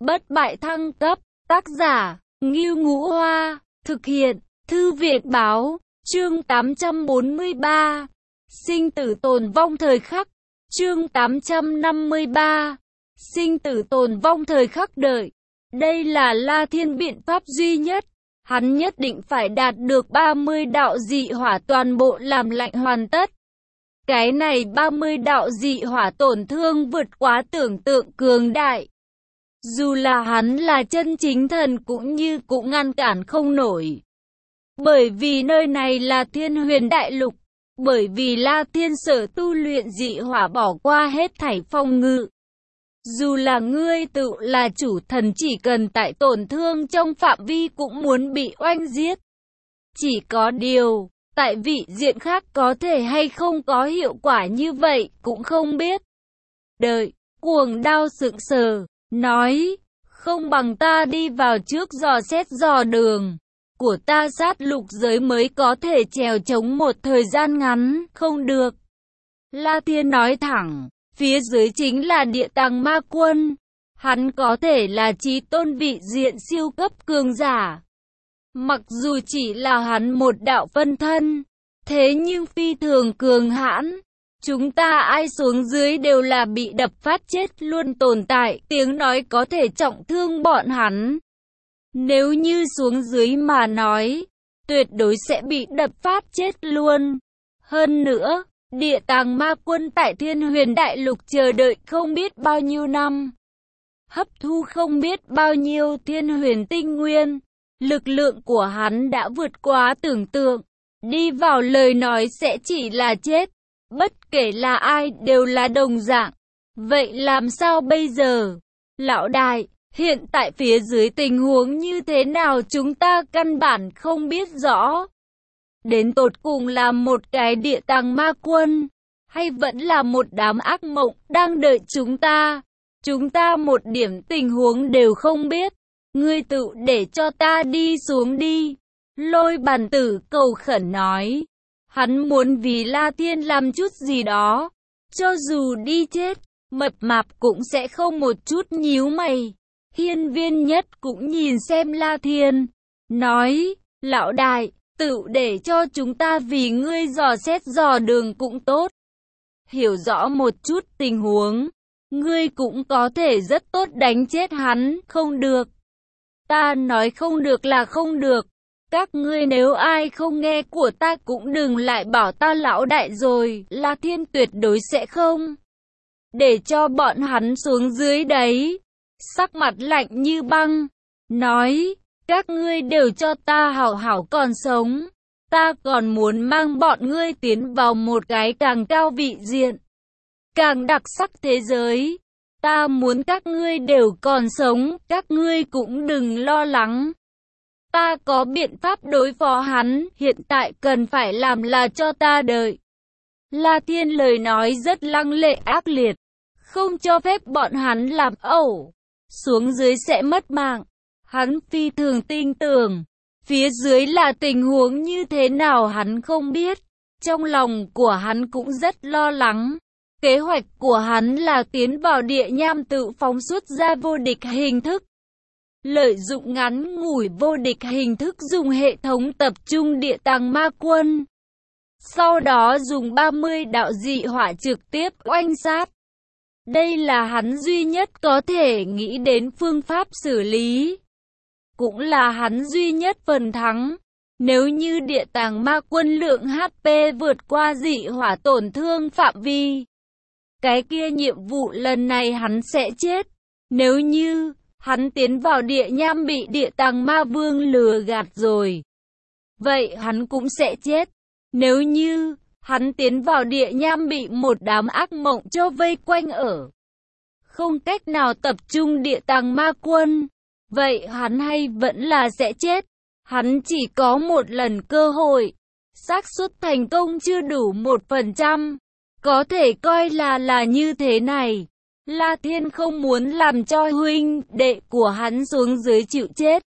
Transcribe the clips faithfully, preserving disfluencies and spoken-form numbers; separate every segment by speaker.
Speaker 1: Bất bại thăng cấp, tác giả, Ngưu Ngũ Hoa, thực hiện, Thư viện báo, chương tám trăm bốn mươi ba, sinh tử tồn vong thời khắc, chương tám trăm năm mươi ba, sinh tử tồn vong thời khắc đợi. Đây là La Thiên biện pháp duy nhất, hắn nhất định phải đạt được ba mươi đạo dị hỏa toàn bộ làm lạnh hoàn tất. Cái này ba mươi đạo dị hỏa tổn thương vượt quá tưởng tượng cường đại. Dù là hắn là chân chính thần cũng như cũng ngăn cản không nổi. Bởi vì nơi này là Thiên Huyền Đại Lục, bởi vì La Thiên sở tu luyện dị hỏa bỏ qua hết thảy phòng ngự. Dù là ngươi tự là chủ thần chỉ cần tại tổn thương trong phạm vi cũng muốn bị oanh giết. Chỉ có điều, tại vị diện khác có thể hay không có hiệu quả như vậy cũng không biết. Đợi, cuồng đao sững sờ, nói, không bằng ta đi vào trước dò xét dò đường. Của ta sát lục giới mới có thể trèo chống một thời gian ngắn, không được. La Thiên nói thẳng, phía dưới chính là địa tàng ma quân. Hắn có thể là chí tôn vị diện siêu cấp cường giả. Mặc dù chỉ là hắn một đạo phân thân, thế nhưng phi thường cường hãn. Chúng ta ai xuống dưới đều là bị đập phát chết luôn tồn tại, tiếng nói có thể trọng thương bọn hắn. Nếu như xuống dưới mà nói, tuyệt đối sẽ bị đập phát chết luôn. Hơn nữa, địa tàng ma quân tại Thiên Huyền Đại Lục chờ đợi không biết bao nhiêu năm. Hấp thu không biết bao nhiêu thiên huyền tinh nguyên. Lực lượng của hắn đã vượt quá tưởng tượng. Đi vào lời nói sẽ chỉ là chết. Bất kể là ai đều là đồng dạng. Vậy làm sao bây giờ? Lão đại, hiện tại phía dưới tình huống như thế nào chúng ta căn bản không biết rõ. Đến tột cùng là một cái địa tàng ma quân, hay vẫn là một đám ác mộng đang đợi chúng ta? Chúng ta một điểm tình huống đều không biết. Ngươi tự để cho ta đi xuống đi. Lôi Bàn Tử cầu khẩn nói. Hắn muốn vì La Thiên làm chút gì đó. Cho dù đi chết, mập mạp cũng sẽ không một chút nhíu mày. Hiên Viên Nhất cũng nhìn xem La Thiên. Nói, lão đại, tự để cho chúng ta vì ngươi dò xét dò đường cũng tốt. Hiểu rõ một chút tình huống. Ngươi cũng có thể rất tốt đánh chết hắn, không được. Ta nói không được là không được. Các ngươi nếu ai không nghe của ta cũng đừng lại bảo ta lão đại rồi, La Thiên tuyệt đối sẽ không để cho bọn hắn xuống dưới đấy. Sắc mặt lạnh như băng, nói, các ngươi đều cho ta hảo hảo còn sống. Ta còn muốn mang bọn ngươi tiến vào một cái càng cao vị diện, càng đặc sắc thế giới. Ta muốn các ngươi đều còn sống, các ngươi cũng đừng lo lắng. Ta có biện pháp đối phó hắn, hiện tại cần phải làm là cho ta đợi. La Thiên lời nói rất lăng lệ ác liệt, không cho phép bọn hắn làm ẩu, xuống dưới sẽ mất mạng. Hắn phi thường tin tưởng, phía dưới là tình huống như thế nào hắn không biết. Trong lòng của hắn cũng rất lo lắng. Kế hoạch của hắn là tiến vào địa nham tự phóng xuất ra vô địch hình thức. Lợi dụng ngắn ngủi vô địch hình thức dùng hệ thống tập trung địa tàng ma quân. Sau đó dùng ba mươi đạo dị hỏa trực tiếp oanh sát. Đây là hắn duy nhất có thể nghĩ đến phương pháp xử lý. Cũng là hắn duy nhất phần thắng. Nếu như địa tàng ma quân lượng hát pê vượt qua dị hỏa tổn thương phạm vi, cái kia nhiệm vụ lần này hắn sẽ chết. Nếu như hắn tiến vào địa nham bị địa tàng ma vương lừa gạt rồi, vậy hắn cũng sẽ chết. Nếu như hắn tiến vào địa nham bị một đám ác mộng cho vây quanh ở, không cách nào tập trung địa tàng ma quân, vậy hắn hay vẫn là sẽ chết. Hắn chỉ có một lần cơ hội, xác suất thành công chưa đủ một phần trăm. Có thể coi là là như thế này. La Thiên không muốn làm cho huynh đệ của hắn xuống dưới chịu chết.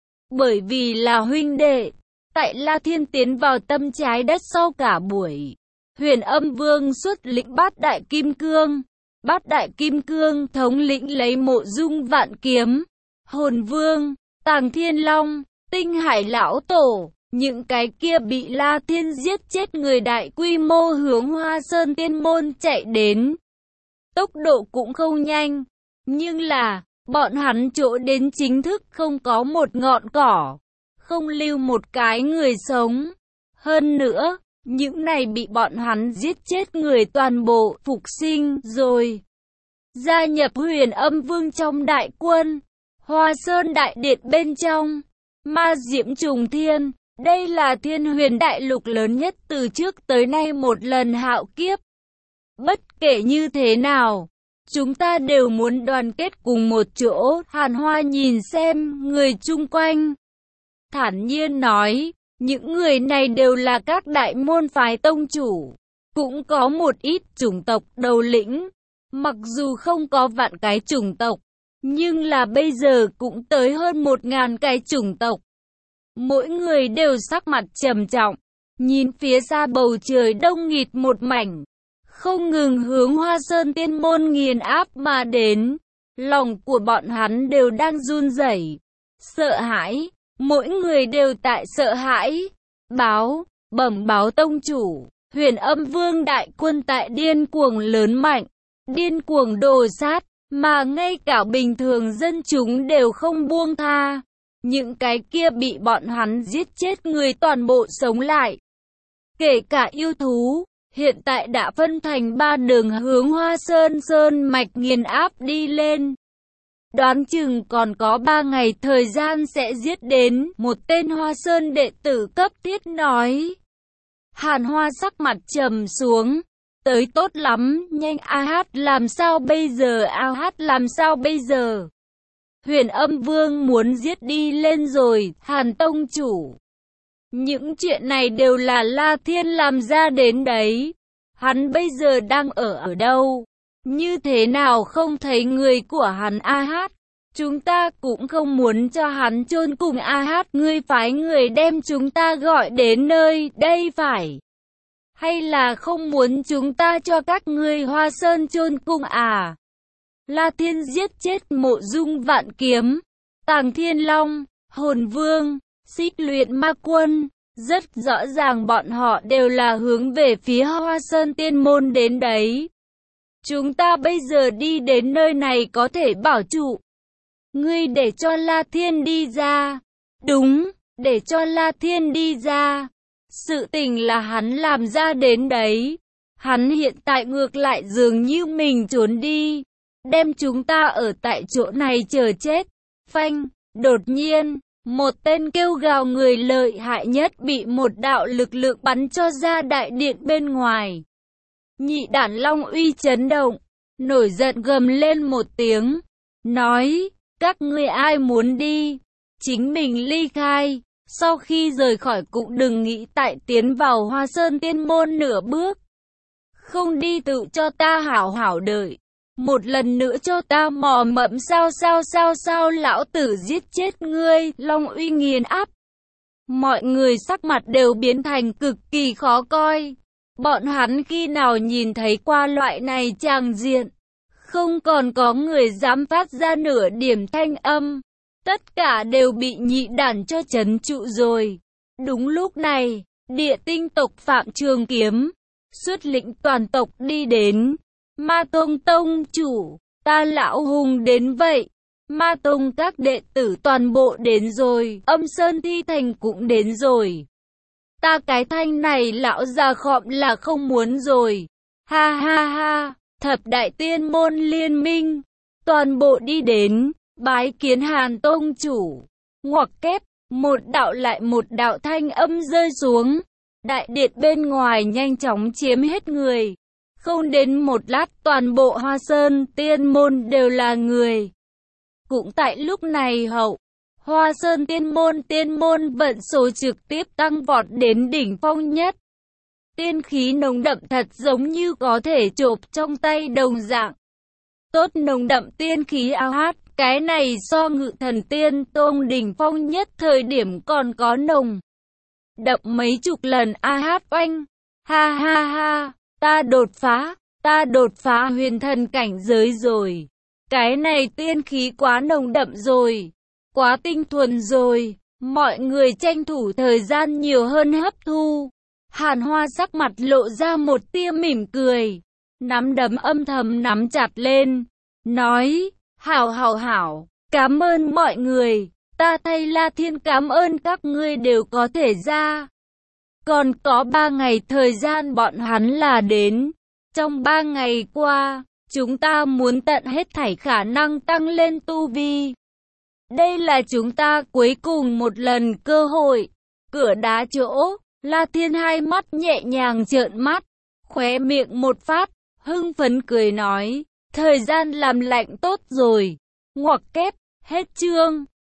Speaker 1: Bởi vì là huynh đệ, tại La Thiên tiến vào tâm trái đất sau cả buổi, Huyền Âm Vương xuất lĩnh bát đại kim cương, Bát đại kim cương thống lĩnh lấy Mộ Dung vạn kiếm, Hồn Vương, Tàng Thiên Long, Tinh Hải lão tổ, những cái kia bị La Thiên giết chết người đại quy mô hướng Hoa Sơn Tiên môn chạy đến. Tốc độ cũng không nhanh, nhưng là, bọn hắn chỗ đến chính thức không có một ngọn cỏ, không lưu một cái người sống. Hơn nữa, những này bị bọn hắn giết chết người toàn bộ phục sinh rồi. Gia nhập Huyền Âm Vương trong đại quân, Hoa Sơn đại điện bên trong, ma diễm trùng thiên, đây là Thiên Huyền đại lục lớn nhất từ trước tới nay một lần hạo kiếp. Bất kể như thế nào, chúng ta đều muốn đoàn kết cùng một chỗ. Hàn Hoa nhìn xem người chung quanh, thản nhiên nói, những người này đều là các đại môn phái tông chủ, cũng có một ít chủng tộc đầu lĩnh. Mặc dù không có vạn cái chủng tộc, nhưng là bây giờ cũng tới hơn một ngàn cái chủng tộc. Mỗi người đều sắc mặt trầm trọng, nhìn phía xa bầu trời đông nghịt một mảnh, không ngừng hướng Hoa Sơn Tiên môn nghiền áp mà đến. Lòng của bọn hắn đều đang run rẩy, sợ hãi, mỗi người đều tại sợ hãi. Báo, bẩm báo tông chủ, Huyền Âm Vương đại quân tại điên cuồng lớn mạnh, điên cuồng đồ sát, mà ngay cả bình thường dân chúng đều không buông tha. Những cái kia bị bọn hắn giết chết người toàn bộ sống lại. Kể cả yêu thú, hiện tại đã phân thành ba đường hướng Hoa Sơn Sơn mạch nghiền áp đi lên. Đoán chừng còn có ba ngày thời gian sẽ giết đến một tên Hoa Sơn đệ tử cấp thiết nói. Hàn Hoa sắc mặt trầm xuống. Tới tốt lắm, nhanh a hát làm sao bây giờ, a hát làm sao bây giờ? Huyền Âm Vương muốn giết đi lên rồi, Hàn tông chủ. Những chuyện này đều là La Thiên làm ra đến đấy. Hắn bây giờ đang ở ở đâu? Như thế nào không thấy người của hắn a hát? Chúng ta cũng không muốn cho hắn chôn cùng a hát, ngươi phái người đem chúng ta gọi đến nơi đây phải? Hay là không muốn chúng ta cho các ngươi Hoa Sơn chôn cùng à? La Thiên giết chết Mộ Dung vạn kiếm, Tàng Thiên Long, Hồn Vương, Xích Luyện Ma Quân. Rất rõ ràng bọn họ đều là hướng về phía Hoa Sơn Tiên môn đến đấy. Chúng ta bây giờ đi đến nơi này có thể bảo trụ. Ngươi để cho La Thiên đi ra. Đúng, để cho La Thiên đi ra. Sự tình là hắn làm ra đến đấy. Hắn hiện tại ngược lại dường như mình trốn đi, đem chúng ta ở tại chỗ này chờ chết. Phanh, đột nhiên, một tên kêu gào người lợi hại nhất bị một đạo lực lượng bắn cho ra đại điện bên ngoài. Nhị Đản Long uy chấn động, nổi giận gầm lên một tiếng, nói, các ngươi ai muốn đi, chính mình ly khai, sau khi rời khỏi cũng đừng nghĩ tại tiến vào Hoa Sơn Tiên môn nửa bước. Không đi tự cho ta hảo hảo đợi. Một lần nữa cho ta mò mẫm sao sao sao sao lão tử giết chết ngươi, Long uy nghiền áp. Mọi người sắc mặt đều biến thành cực kỳ khó coi. Bọn hắn khi nào nhìn thấy qua loại này tràng diện. Không còn có người dám phát ra nửa điểm thanh âm. Tất cả đều bị nhị đản cho trấn trụ rồi. Đúng lúc này, địa tinh tộc Phạm Trường Kiếm xuất lĩnh toàn tộc đi đến. Ma Tông tông chủ, ta lão hùng đến vậy. Ma Tông các đệ tử toàn bộ đến rồi, Âm Sơn Thi Thành cũng đến rồi. Ta cái thanh này lão già khọm là không muốn rồi. Ha ha ha, thập đại tiên môn liên minh, toàn bộ đi đến, bái kiến Hàn tông chủ. Ngoặc kép, một đạo lại một đạo thanh âm rơi xuống. Đại điện bên ngoài nhanh chóng chiếm hết người. Không đến một lát toàn bộ Hoa Sơn Tiên môn đều là người. Cũng tại lúc này hậu, Hoa Sơn Tiên môn tiên môn vận số trực tiếp tăng vọt đến đỉnh phong nhất. Tiên khí nồng đậm thật giống như có thể chộp trong tay đồng dạng. Tốt nồng đậm tiên khí ao hát, cái này so Ngự Thần Tiên Tông đỉnh phong nhất thời điểm còn có nồng đậm mấy chục lần a hát oanh. Ha ha ha, ta đột phá, ta ta đột phá huyền thần cảnh giới rồi. Cái này tiên khí quá nồng đậm rồi, quá tinh thuần rồi, mọi người tranh thủ thời gian nhiều hơn hấp thu. Hàn Hoa sắc mặt lộ ra một tia mỉm cười, nắm đấm âm thầm nắm chặt lên, nói, hảo hảo hảo, cảm ơn mọi người, ta thay La Thiên cảm ơn các ngươi đều có thể ra. Còn có ba ngày thời gian bọn hắn là đến, trong ba ngày qua, chúng ta muốn tận hết thảy khả năng tăng lên tu vi. Đây là chúng ta cuối cùng một lần cơ hội. Cửa đá chỗ, La Thiên hai mắt nhẹ nhàng trợn mắt, khóe miệng một phát, hưng phấn cười nói, thời gian làm lạnh tốt rồi. Ngoặc kép, hết chương.